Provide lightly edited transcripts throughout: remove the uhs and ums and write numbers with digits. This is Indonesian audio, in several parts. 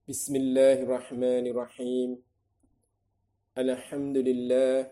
Bismillahirrahmanirrahim. Alhamdulillah.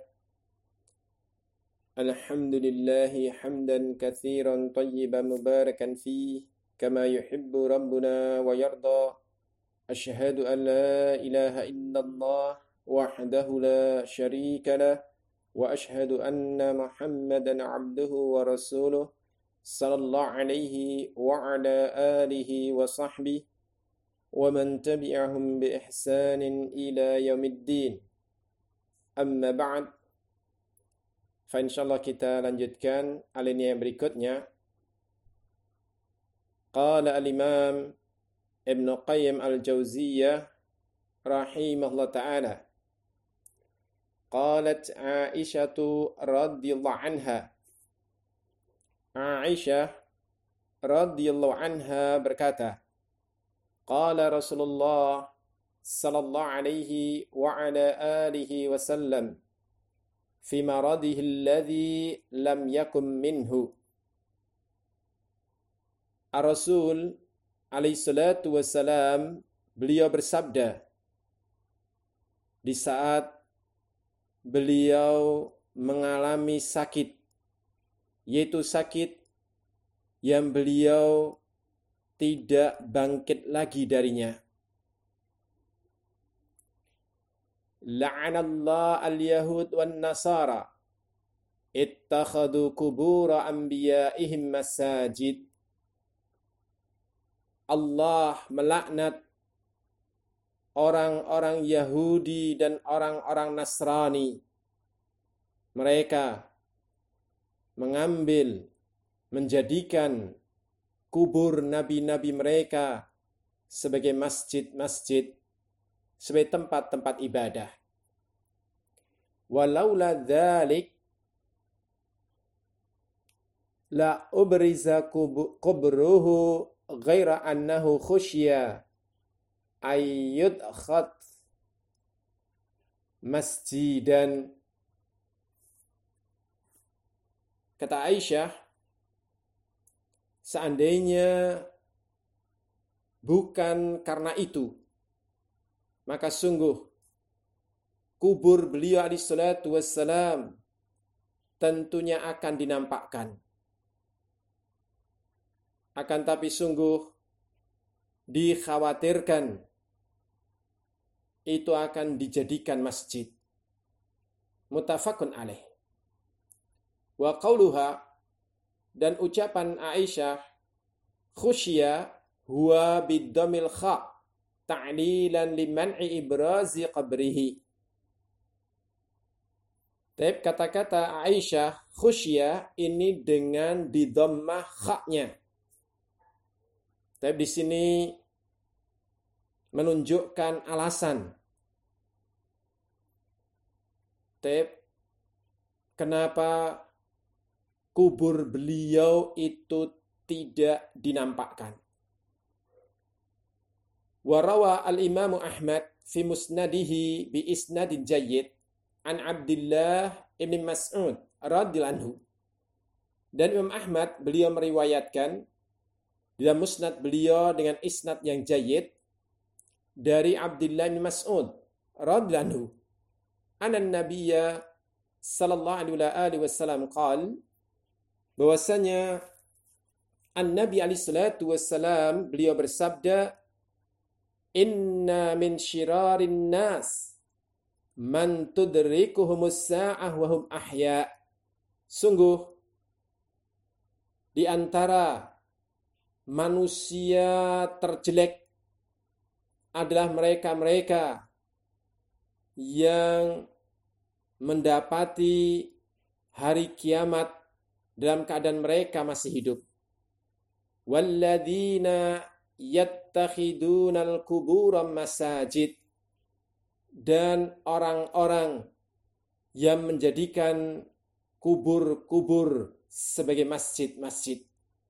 Alhamdulillahi hamdan katsiran tayyiban mubarakan fih kama yuhibbu rabbuna wa yarda. Asyhadu an la ilaha illallah wahdahu la syarika lah wa asyhadu anna Muhammadan abduhu wa rasuluh sallallahu alaihi wa ala alihi wa sahbihi ومن تبعهم بإحسان إلى يوم الدين. Amma ba'd. Insyaallah kita lanjutkan alinea yang berikutnya. Qala al-Imam Ibn Qayyim al-Jauziyah rahimahullah ta'ala. Qalat Aisyah radhiyallahu anha. Aisyah radhiyallahu anha berkata, Qala Rasulullah sallallahu alaihi wa ala alihi wasallam fi maradihi alladhi lam yakum minhu. Ar-Rasul alaihi salatu wassalam beliau bersabda di saat beliau mengalami sakit, yaitu sakit yang beliau tidak bangkit lagi darinya. La'anallah al-yahud wan nasara ittakhadhu kubura anbiya'ihim masajid. Allah melaknat orang-orang Yahudi dan orang-orang Nasrani. Mereka menjadikan kubur nabi-nabi mereka sebagai masjid-masjid, sebagai tempat-tempat ibadah. Walaula dzalik la ubriza qabruhu ghaira annahu khusya ayyudkhat masjidan. Kata Aisyah, seandainya bukan karena itu, maka sungguh kubur beliau alaihi salatu wassalam tentunya akan dinampakkan. Akan tapi sungguh dikhawatirkan itu akan dijadikan masjid. Muttafaqun alaih. Wa qauluha, dan ucapan Aisyah, khusya huwa biddamil kha ta'lilan liman'i ibrazi qabrihi. Tapi kata-kata Aisyah khusya ini dengan didammah kha-nya. Tapi di sini menunjukkan alasan. Tapi kenapa kubur beliau itu tidak dinampakkan. Warawa al-Imam Ahmad fi musnadihi bi isnadin jayyid an Abdullah ibn Mas'ud radhiyallahu anhu. Dan Imam Ahmad beliau meriwayatkan dalam musnad beliau dengan isnad yang jayyid dari Abdullah bin Mas'ud radhiyallahu anhu. Anna Nabiyya sallallahu alaihi wasallam qala, bahwasanya An-Nabi alaihi salatu wassalam beliau bersabda, inna min syirarin nas man tudrikuhumus sa'ah wa hum ahya. Sungguh di antara manusia terjelek adalah mereka-mereka yang mendapati hari kiamat dalam keadaan mereka masih hidup. Walladzina yattakhidunal qubura masajid, dan orang-orang yang menjadikan kubur-kubur sebagai masjid-masjid.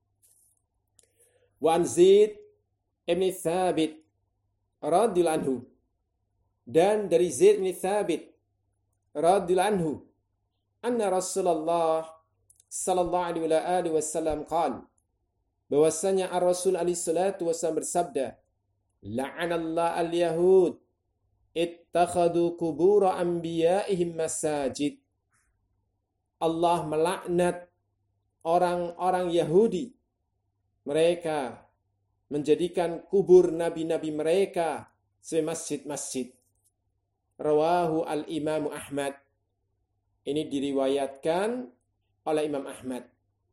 Wa an Zaid ibn Thabit radhiyallahu anhu, dan dari Zaid bin Thabit radhiyallahu anhu, anna Rasulullah sallallahu alaihi wasallam qala, bahwasanya Ar-Rasul alaihi salatu wasallam bersabda, La'anallahu al-yahud ittakhadhu qubur anbiya'ihim masajid. Allah melaknat orang-orang Yahudi. Mereka menjadikan kubur nabi-nabi mereka sebagai masjid-masjid. Rawahu al-Imam Ahmad. Ini diriwayatkan oleh Imam Ahmad.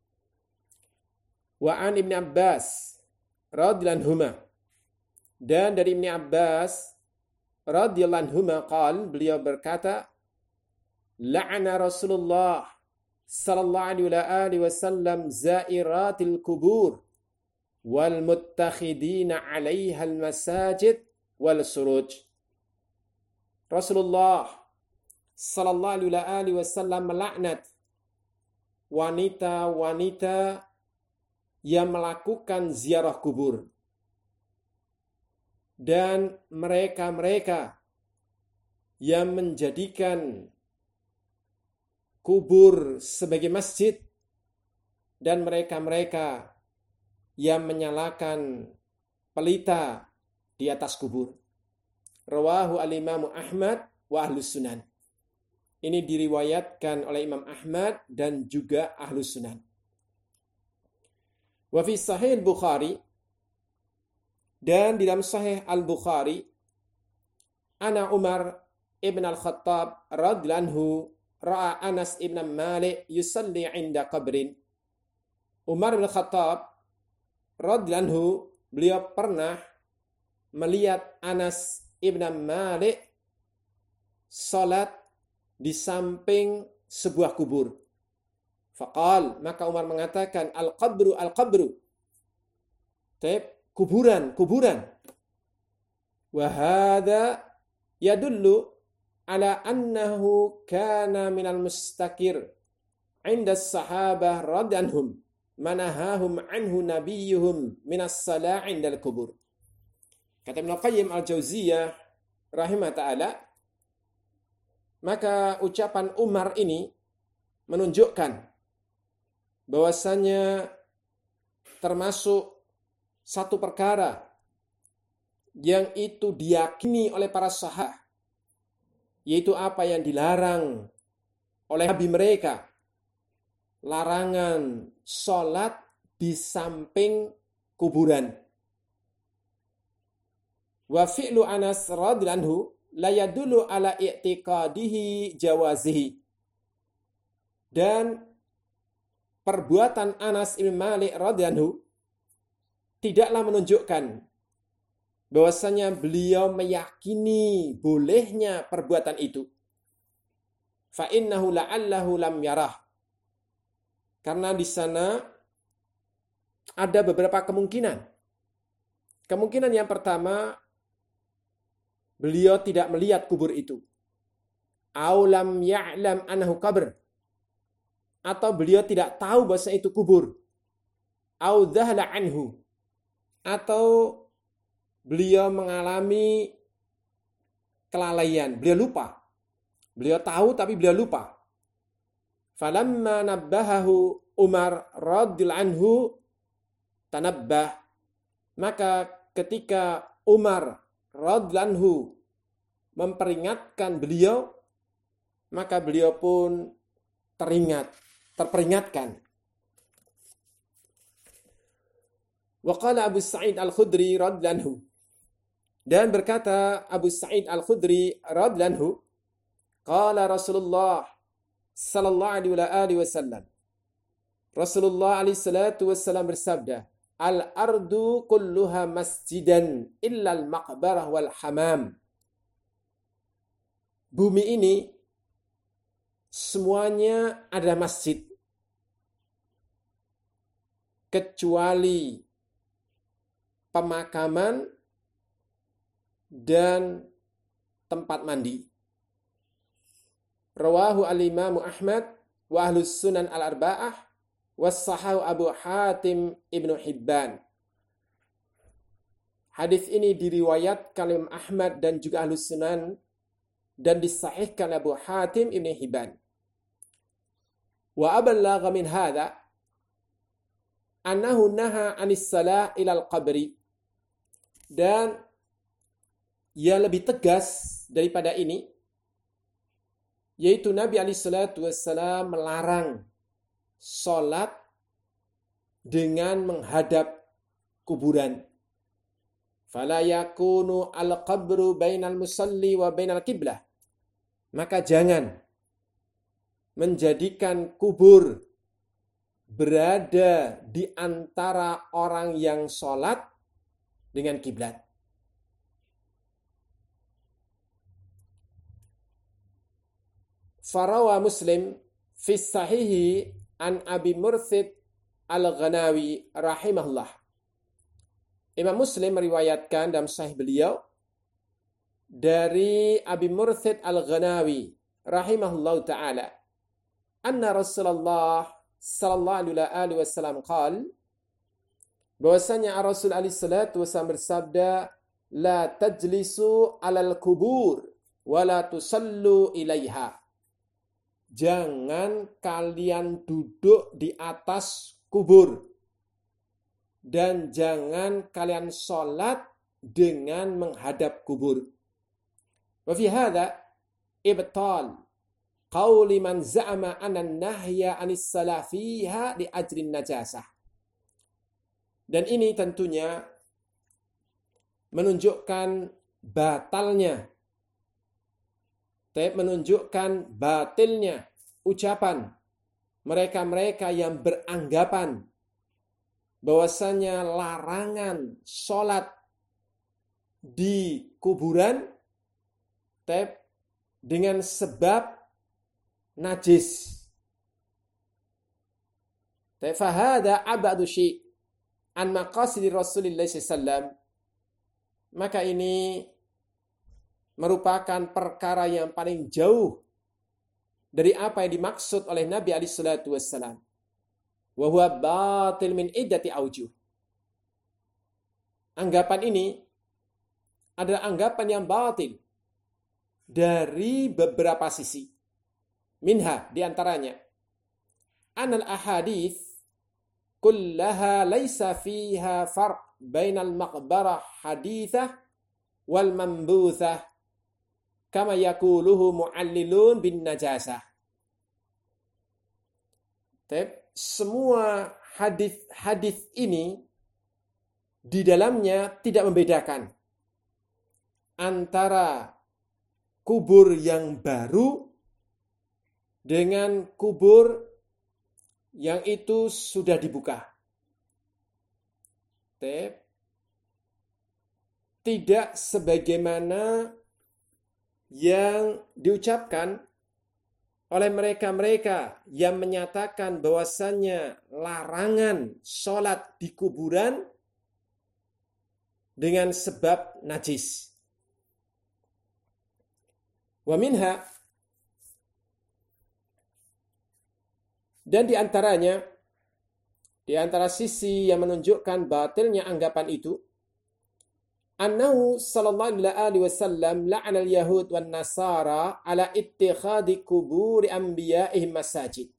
Wa an Ibn Abbas radhiyallahu anhuma. Dan dari Ibn Abbas radhiyallahu anhuma beliau berkata, la'ana Rasulullah sallallahu alaihi wasallam zairatil kubur wal muttakhidina 'alaiha al masajid wal suruj. Rasulullah sallallahu alaihi wasallam melaknat wanita-wanita yang melakukan ziarah kubur dan mereka-mereka yang menjadikan kubur sebagai masjid dan mereka-mereka yang menyalakan pelita di atas kubur. Rawahu al-Imam Ahmad wa Ahlus Sunan. Ini diriwayatkan oleh Imam Ahmad dan juga Ahlus Sunan. Wa fi Sahih Bukhari, dan di dalam Sahih Al-Bukhari, ana Umar ibn al-Khattab radhiyallahu anhu ra'a Anas ibn Malik yusalli 'inda qabrin. Umar bin Khattab radhiyallahu anhu, beliau pernah melihat Anas ibn Malik salat di samping sebuah kubur. Faqal, maka Umar mengatakan, al-qabru, al-qabru. Kuburan, kuburan. Wa hadha yadullu ala annahu kana minal mustakir 'inda as-sahabah radhiyallahu manahahum anhu nabiyyuhum minas salah 'inda al-kubur. Kata Ibnu Qayyim al-Jauziyah rahimah ta'ala, maka ucapan Umar ini menunjukkan bahwasanya termasuk satu perkara yang itu diyakini oleh para sahabat, yaitu apa yang dilarang oleh nabi mereka, larangan sholat di samping kuburan. Wa fi'lu Anas radhiyallahu anhu la yadullu ala i'tiqadihi jawazihi. Dan perbuatan Anas bin Malik radhiyallahu anhu tidaklah menunjukkan bahwasanya beliau meyakini bolehnya perbuatan itu. Fa innahu la'allahu lam yarah. Karena di sana ada beberapa kemungkinan. Kemungkinan yang pertama, beliau tidak melihat kubur itu. Aw lam ya'lam annahu qabr. Atau beliau tidak tahu bahwa itu kubur. Aw dhahala anhu. Atau beliau mengalami kelalaian, beliau lupa. Beliau tahu tapi beliau lupa. Falamma nabbahahu Umar radhiyallahu anhu tanabbah. Maka ketika Umar radhiyallahu anhu memperingatkan beliau, maka beliau pun terperingatkan. Wa qala Abu Sa'id Al-Khudri radhiyallahu anhu. Dan berkata Abu Sa'id Al-Khudri radhiyallahu anhu, qala Rasulullah sallallahu alaihi wasallam. Rasulullah alaihi salatu wasallam bersabda, al-ardu kulluha masjidan illa al-maqbarah wal hamam. Bumi ini semuanya ada masjid kecuali pemakaman dan tempat mandi. Rawahu al-Imam Ahmad wa Ahlus Sunan al-Arba'ah was-Sahahu Abu Hatim Ibnu Hibban. Hadis ini diriwayatkan oleh Ahmad dan juga Ahlus Sunan dan disahihkan Abu Hatim Ibnu Hibban. Wa abalagha min hadha annahu naha anis salah ilal qabri. Dan yang lebih tegas daripada ini, yaitu Nabi SAW melarang sholat dengan menghadap kuburan. Fala yakunu al-qabru bainal musalli wa bainal qiblah. Maka jangan menjadikan kubur berada di antara orang yang sholat dengan kiblat. Farawa Muslim fi sahihi an Abi Murthid al-Ghanawi rahimahullah. Imam Muslim meriwayatkan dalam sahih beliau dari Abi Murthid al-Ghanawi rahimahullah ta'ala. Anna Rasulullah sallallahu alaihi wasallam qala, bahwasanya Rasul alaihi salatu wasallam bersabda, la tajlisu alal kubur wa la tusallu ilaiha. Jangan kalian duduk di atas kubur dan jangan kalian sholat dengan menghadap kubur. Wa fi hadha ibtal qauli man za'ama anna nahya anis salah fiha li ajrin najasah. Dan ini tentunya menunjukkan batalnya, menunjukkan batilnya ucapan mereka-mereka yang beranggapan bahwasanya larangan sholat di kuburan dengan sebab najis. Fahada abadu syai' an maqasidi Rasulullah SAW. Maka ini merupakan perkara yang paling jauh dari apa yang dimaksud oleh Nabi SAW. Wa huwa batil min iddati aujuh. Anggapan ini adalah anggapan yang batil dari beberapa sisi. Minha, diantaranya, anal ahadith kullaha laisa fiha farq bainal maqbarah hadithah wal mambuthah kama yakuluhu mu'allilun bin najasah. Semua hadis ini di dalamnya tidak membedakan antara kubur yang baru dengan kubur yang itu sudah dibuka. Tidak sebagaimana yang diucapkan oleh mereka-mereka yang menyatakan bahwasannya larangan sholat di kuburan dengan sebab najis. Wa minha, dan diantaranya, di antara sisi yang menunjukkan batilnya anggapan itu, annahu sallallahu alaihi wasallam la'ana al-yahud wan nasara ala ittikhadi kuburi anbiya'ihim masajid.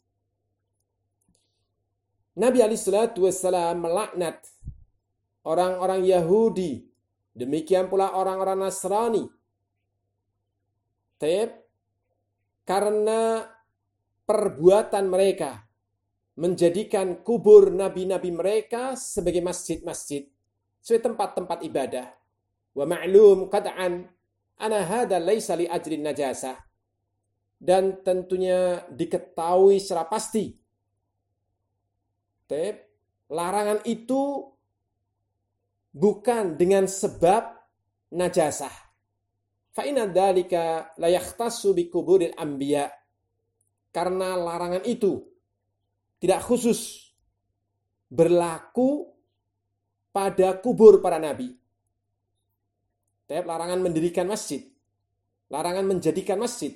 Nabi alaihi salatu wasallam melaknat orang-orang Yahudi, demikian pula orang-orang Nasrani, karena perbuatan mereka menjadikan kubur nabi-nabi mereka sebagai masjid-masjid, sebagai tempat-tempat ibadah. Wa ma'lum qad'an ana hadza laisa li ajrin najasah. Dan tentunya diketahui secara pasti, larangan itu bukan dengan sebab najasah. Fa inna dzalika la yahtassu bi kuburil anbiya. Karena larangan itu tidak khusus berlaku pada kubur para nabi. Larangan mendirikan masjid, larangan menjadikan masjid,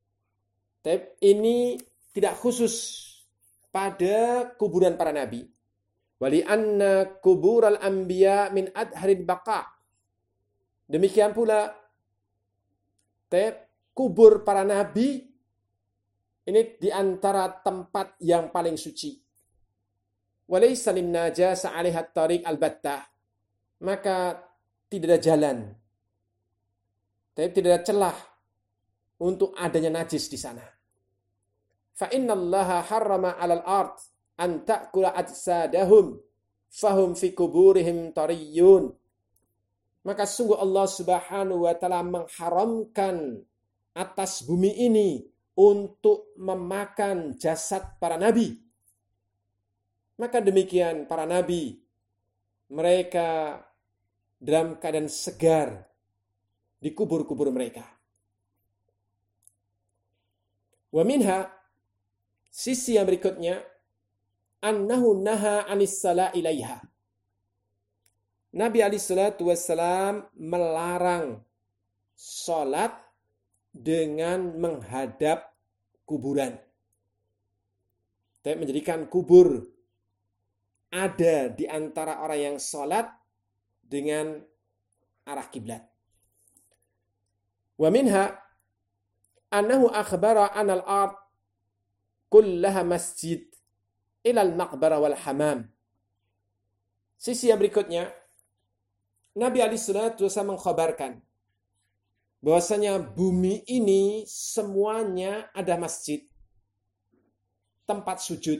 ini tidak khusus pada kuburan para nabi. Wali anna kubural anbiya min adharil baqa. Demikian pula kubur para nabi ini di antara tempat yang paling suci. Walaysa lin najasa 'alaiha tariq albattah. Maka tidak ada jalan Tapi tidak ada celah untuk adanya najis di sana. Fa innallaha harrama 'alal ard an ta'kula ajsadahum fahum fi kuburihim tariyun. Maka sungguh Allah Subhanahu wa taala mengharamkan atas bumi ini untuk memakan jasad para nabi. Maka demikian para nabi, mereka dalam keadaan segar di kubur-kubur mereka. Wa minha, sisi yang berikutnya, annahu naha anis sala ilaiha. Nabi alaihissalatu wassalam melarang sholat dengan menghadap kuburan. Tapi menjadikan kubur ada di antara orang yang sholat dengan arah kiblat. Wa minha annahu akhbara anal ard kullaha masjid ilal maqbara wal hamam. Sisi yang berikutnya, Nabi alaihissalatu wassalam mengkhabarkan bahwasanya bumi ini semuanya ada masjid, tempat sujud,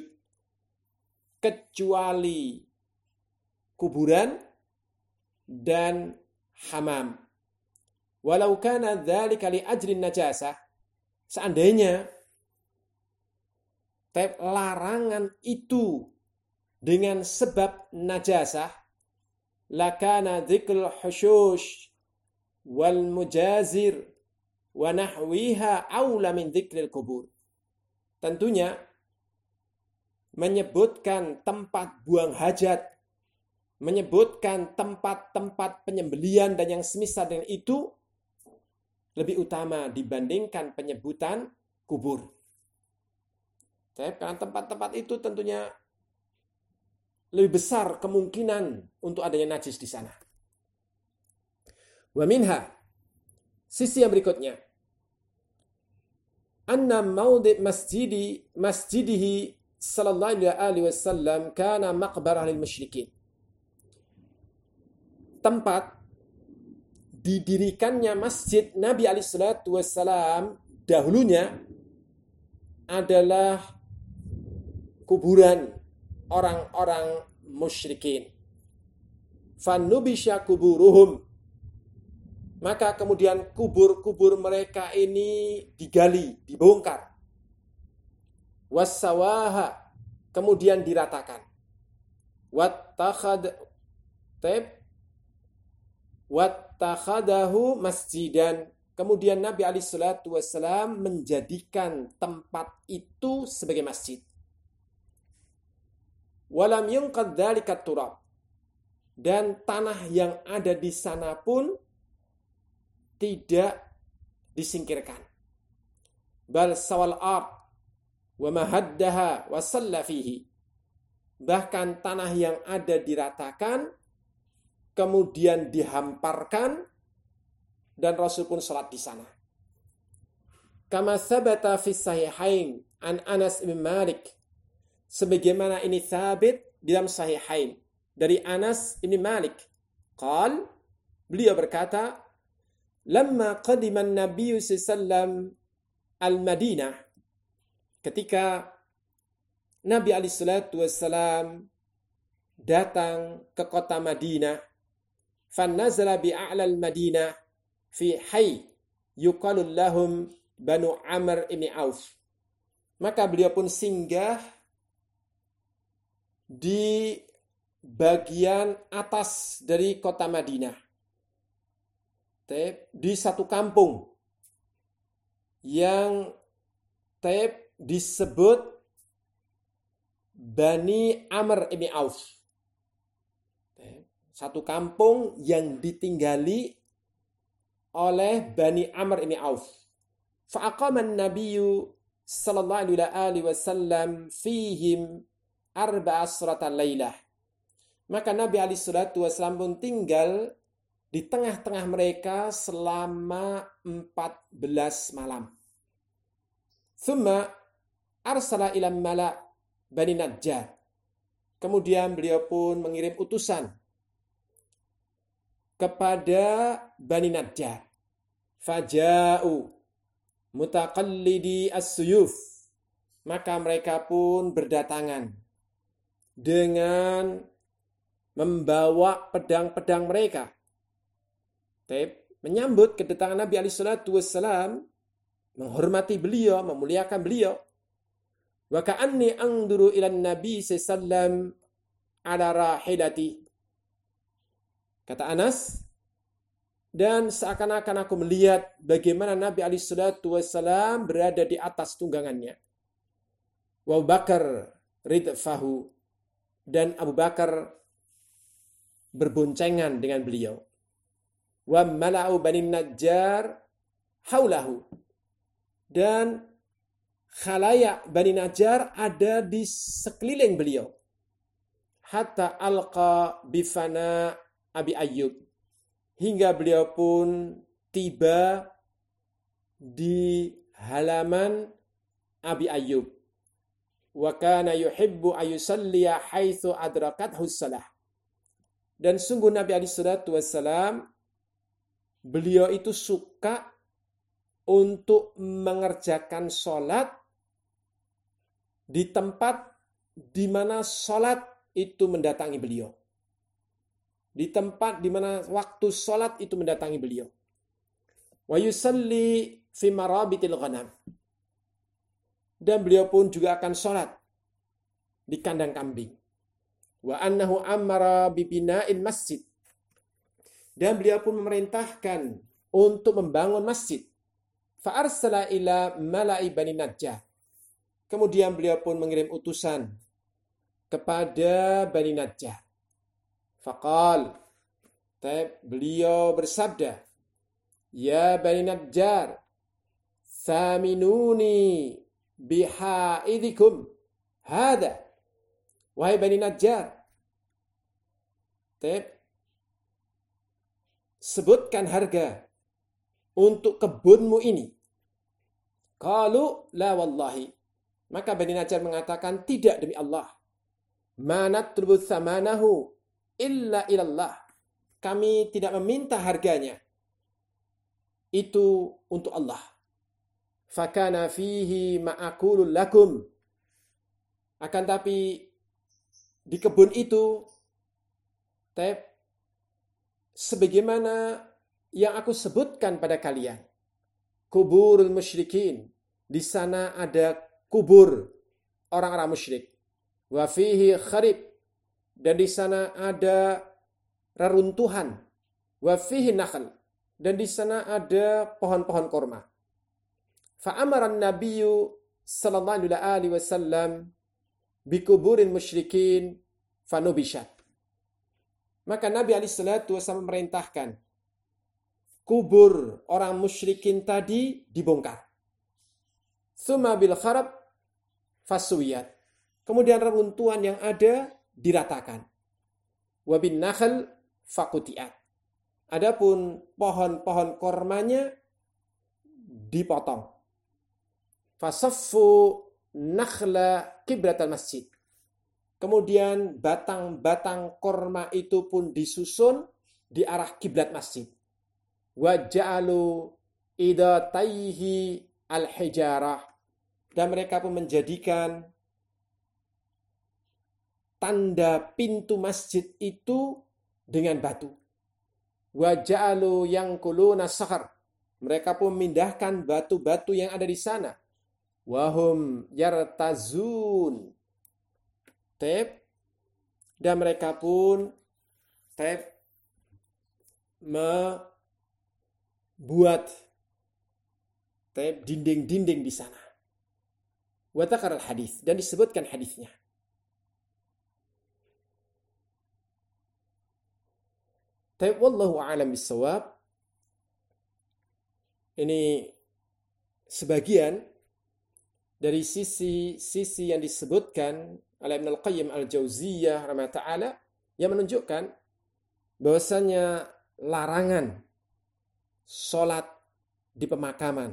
kecuali kuburan dan hamam. Walau kana dzalika li ajrin najasah, seandainya larangan itu dengan sebab najasah, lakana dzikrul hushush wal mujazir wa nahwiha aula min dzikril kubur. Tentunya menyebutkan tempat buang hajat, menyebutkan tempat-tempat penyembelian dan yang semisal dengan itu lebih utama dibandingkan penyebutan kubur. Karena tempat-tempat itu tentunya lebih besar kemungkinan untuk adanya najis di sana. Wa minha, sisi yang berikutnya, anna maudi masjidihi sallallahu alaihi wasallam kana maqbarah lil musyrikin. Tempat didirikannya masjid Nabi alaihissalatu wassalam dahulunya adalah kuburan orang-orang musyrikin. Fanubisha kuburuhum. Maka kemudian kubur-kubur mereka ini digali, dibongkar. Wassawaha, kemudian diratakan. Wattakhadahu masjidan. Kemudian Nabi alaihissalatu wassalam menjadikan tempat itu sebagai masjid. Walam yunqad dzalika turab. Dan tanah yang ada di sana pun tidak disingkirkan. Bal sawal ard wa mahaddaha wa shalla fihi. Bahkan tanah yang ada diratakan, kemudian dihamparkan, dan Rasul pun salat di sana. Kama tsabata fi sahihain an Anas bin Malik. Sebagaimana ini sabit di dalam sahihain dari Anas bin Malik. Beliau berkata, lamma qadima an-nabiy sallallahu al-Madinah, ketika Nabi alaihissalatu wassalam datang ke kota Madinah, fanazala bi'a'la al-Madinah fi hayy yuqalu lahum Banu Amr ibn Auf. Maka beliau pun singgah di bagian atas dari kota Madinah, di satu kampung yang disebut Bani Amr ibn Auf. Satu kampung yang ditinggali oleh Bani Amr ibn Auf. Fa'aqama an-nabiyyu sallallahu alaihi wasallam fihim arba'asratan lailah. Maka Nabi alaihissalatu wassalam pun tinggal di tengah-tengah mereka selama 14 malam. Thumma arsala ila mala' Bani Najjar. Kemudian beliau pun mengirim utusan kepada Bani Najjar. Faja'u mutaqallidi as-suyuf. Maka mereka pun berdatangan dengan membawa pedang-pedang mereka. Menyambut kedatangan Nabi alaihi salatu wassalam, menghormati beliau, memuliakan beliau. Wa ka'anni anzuru ila Nabi sallam ala rahilati. Kata Anas, dan seakan-akan aku melihat bagaimana Nabi alaihi salatu wassalam berada di atas tunggangannya. Wa Abu Bakar ridfahu, dan Abu Bakar berboncengan dengan beliau. Wa mala'u Bani Najjar haulahu, dan khalayak Bani Najjar ada di sekeliling beliau. Hatta alqa bifana Abi Ayyub, hingga beliau pun tiba di halaman Abi Ayyub. Wa kana yuhibbu ayusalliya haitsu adrakathu shalah. Dan sungguh Nabi alaihi salatu wassalam, beliau itu suka untuk mengerjakan sholat di tempat di mana sholat itu mendatangi beliau. Di tempat di mana waktu sholat itu mendatangi beliau. Wa yusalli fi marabitil ghanam. Dan beliau pun juga akan sholat di kandang kambing. Wa annahu amara bibina'il masjid. Dan beliau pun memerintahkan untuk membangun masjid. Fa'arsala ila mala'i Bani Najjar. Kemudian beliau pun mengirim utusan kepada Bani Najjar. Faqal, beliau bersabda, ya Bani Najjar, saminuni bihaidikum hada. Wahai Bani Najjar, sebutkan harga untuk kebunmu ini. Qalu la wallahi. Maka Bani Najjar mengatakan, tidak demi Allah. Ma natlubu thamanahu illa ilallah. Kami tidak meminta harganya. Itu untuk Allah. Fakana fihi ma'akulul lakum. Akan tapi di kebun itu, sebagaimana yang aku sebutkan pada kalian, kuburul musyrikin, di sana ada kubur orang-orang musyrik. Wa fihi kharib, dan di sana ada reruntuhan. Wa fihi nakhl, dan di sana ada pohon-pohon korma. Fa amara an-nabiyyu sallallahu alaihi wasallam bi kuburil musyrikin fanubishat. Maka Nabi alaihi salatu wasallam memerintahkan kubur orang musyrikin tadi dibongkar. Tsumma bil kharab fasuyat. Kemudian reruntuhan yang ada diratakan. Wa bin nakhl faqutiat. Adapun pohon-pohon kormanya dipotong. Fasaffu nakhla qiblatal masjid. Kemudian batang-batang korma itu pun disusun di arah kiblat masjid. Wa ja'alu idataihi al-hijarah. Dan mereka pun menjadikan tanda pintu masjid itu dengan batu. Wa ja'alu yanquluna sakhar. Mereka pun memindahkan batu-batu yang ada di sana. Wahum yartazun. Dan mereka pun membuat dinding-dinding di sana. Wa dzakara al-hadis, dan disebutkan hadisnya. Wallahu a'lam bissawab. Ini sebagian dari sisi yang disebutkan oleh Ibnu Al-Qayyim Al-Jauziyah rahimahullah ta'ala yang menunjukkan bahwasanya larangan sholat di pemakaman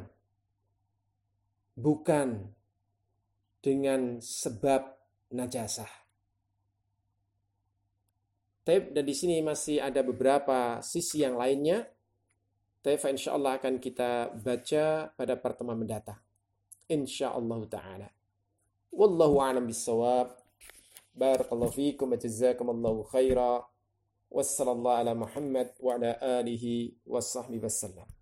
bukan dengan sebab najasah. Dan di sini masih ada beberapa sisi yang lainnya. Tapi insyaallah akan kita baca pada pertemuan mendatang. Insyaallah taala. Wallahu a'lam bissawab. Barakallahu fiikum wa jazakumullahu khaira. Wassallallahu ala Muhammad wa ala alihi wa sahbihi wasallam.